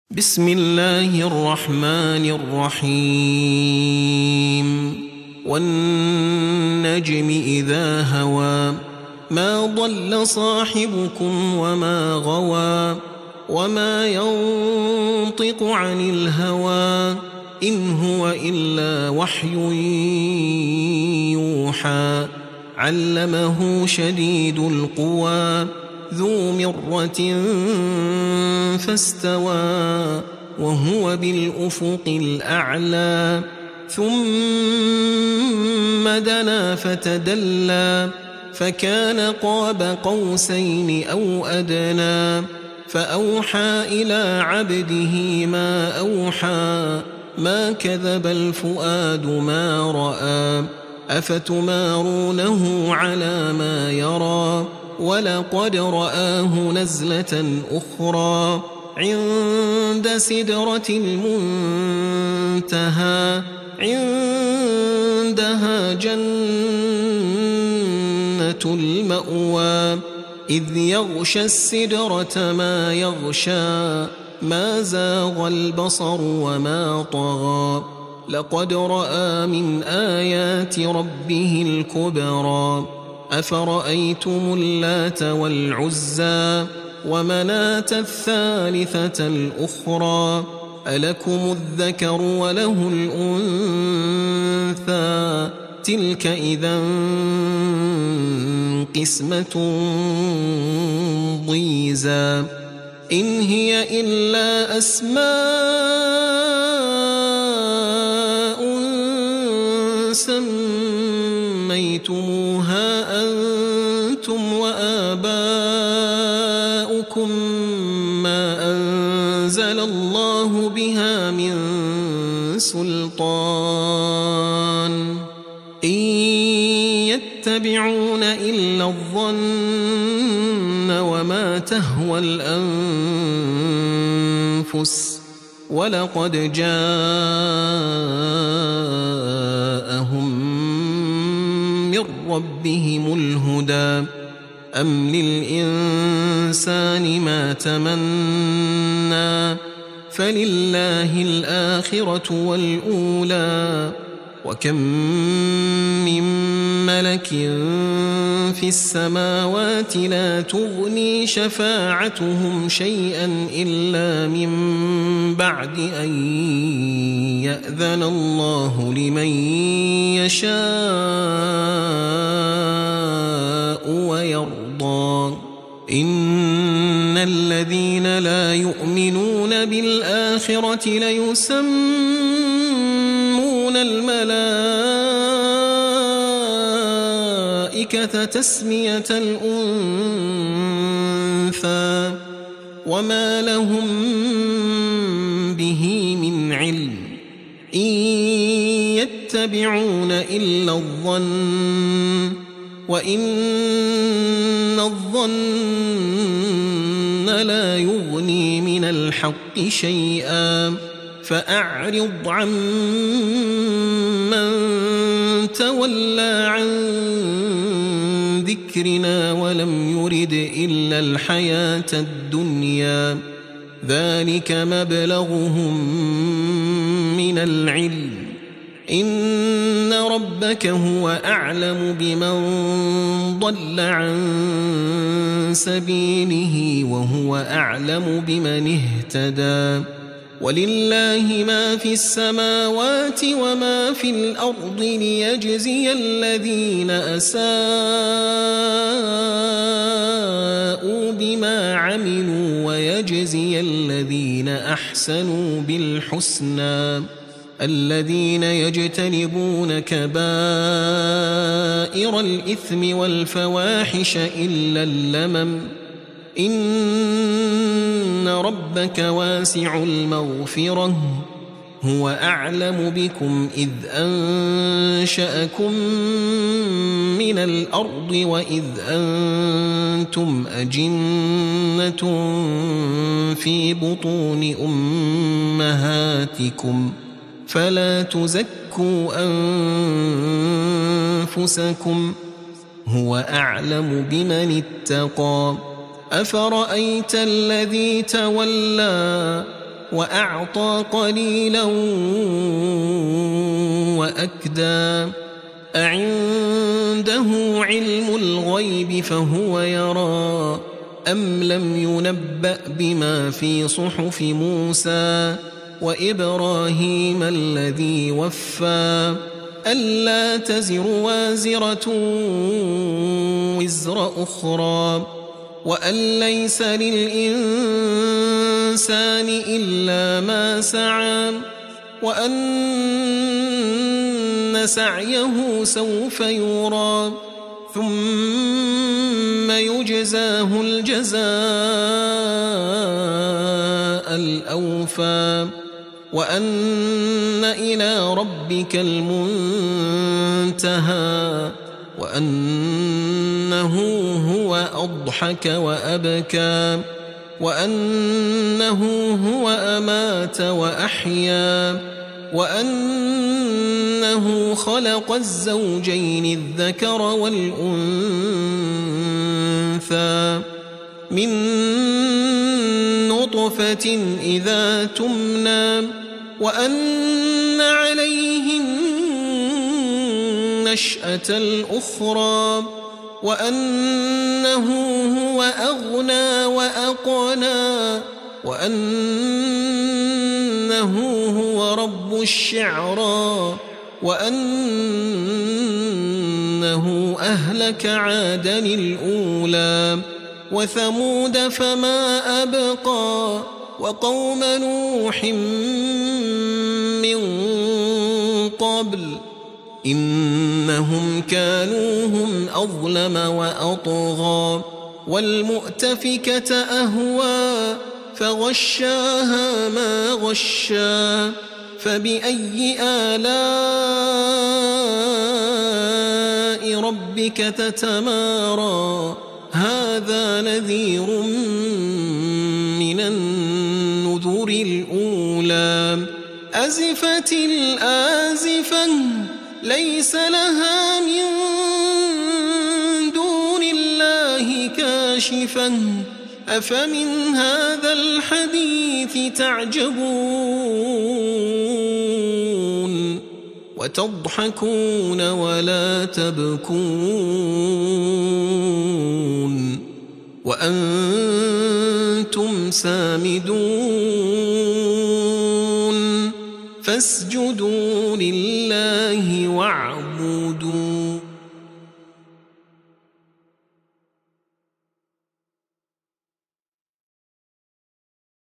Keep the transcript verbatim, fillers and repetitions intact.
بسم الله الرحمن الرحيم والنجم إذا هوى ما ضل صاحبكم وما غوى وما ينطق عن الهوى إن هو إلا وحي يوحى علمه شديد القوى ذو مرة فاستوى وهو بالأفق الأعلى ثم دنا فتدلى فكان قاب قوسين أو أدنى فأوحى إلى عبده ما أوحى ما كذب الفؤاد ما رأى أفتمارونه على ما يرى ولقد رآه نزلة أخرى عند سدرة المنتهى عندها جنة المأوى إذ يغشى السدرة ما يغشى ما زاغ البصر وما طغى لقد رأى من آيات ربه الكبرى أفرأيتم اللات والعزى ومناة الثالثة الأخرى ألكم الذكر وله الأنثى تلك إذا قسمة ضيزى إن هي إلا أسماء سميتموها أنتم وآباؤكم ما أنزل الله بها من سلطان إن يتبعون إلا الظن وما تهوى الأنفس ولقد جاءهم من ربهم الهدى أم للإنسان ما تمنى فلله الآخرة والأولى وكم من ملك في السماوات لا تغني شفاعتهم شيئا إلا من بعد أن يأذن الله لمن يشاء ويرضى إن الذين لا يؤمنون بالآخرة ليسمون الملائكة تسمية الأنثى وما لهم به من علم إن يتبعون إلا الظن وإن الظن لا يغني من الحق شيئا فأعرض عن من تولى عن ذكرنا ولم يرد إلا الحياة الدنيا ذلك مبلغهم من العلم إن ربك هو أعلم بمن ضل عن سبيله وهو أعلم بمن اهتدى ولله ما في السماوات وما في الأرض ليجزي الذين أساءوا بما عملوا ويجزي الذين أحسنوا بالحسنى الذين يجتنبون كبائر الإثم والفواحش إلا اللمم إن ربك واسع المغفرة هو أعلم بكم إذ أنشأكم من الأرض وإذ أنتم أجنة في بطون أمهاتكم فلا تزكوا أنفسكم هو أعلم بمن اتقى أفرأيت الذي تولى وأعطى قليلا وأكدى أعنده علم الغيب فهو يرى أم لم ينبأ بما في صحف موسى وإبراهيم الذي وفى ألا تزر وازرة وزر أخرى وأن ليس للإنسان إلا ما سعى وأن سعيه سوف يرى ثم يجزاه الجزاء الأوفى وأن إلى ربك المنتهى وأنه هو أضحك وأبكى وأنه هو أمات وأحيا وأنه خلق الزوجين الذكر والأنثى من نطفة إذا تمنى وأن عليه النشأة الأخرى وأنه هو أغنى وأقنى وأنه هو رب الشعرى وأنه أهلك عادا الأولى وثمود فما أبقى وقوم نوح من قبل إنهم كانوا هم أظلم وأطغى والمؤتفكة أهوى فغشاها ما غشا فبأي آلاء ربك تتمارى هذا نذير من النذر الأولى أزفت الآزفة ليس لها من دون الله كاشفة أفمن هذا الحديث تعجبون وتضحكون ولا تبكون وأنتم سامدون فاسجدوا لله واعبدوا